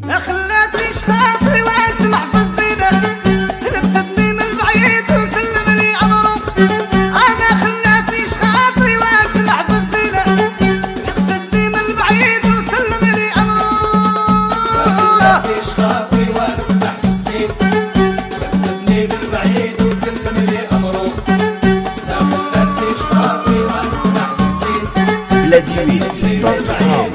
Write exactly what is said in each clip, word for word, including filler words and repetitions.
لا خلاتنيش خاطري واسمح في الزينة، نقصدني من بعيد وسلم لي عمره. انا خلاتنيش خاطري واسمح في الزينة، نقصدني من بعيد وسلم لي عمره. لا خلاتنيش خاطري واسمح في الزينة، نقصدني من بعيد وسلم لي عمره. لا خلاتنيش خاطري واسمح في الزينة، بلاديوي دوت كوم.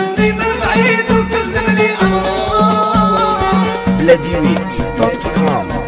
بلاديوي دوت كوم.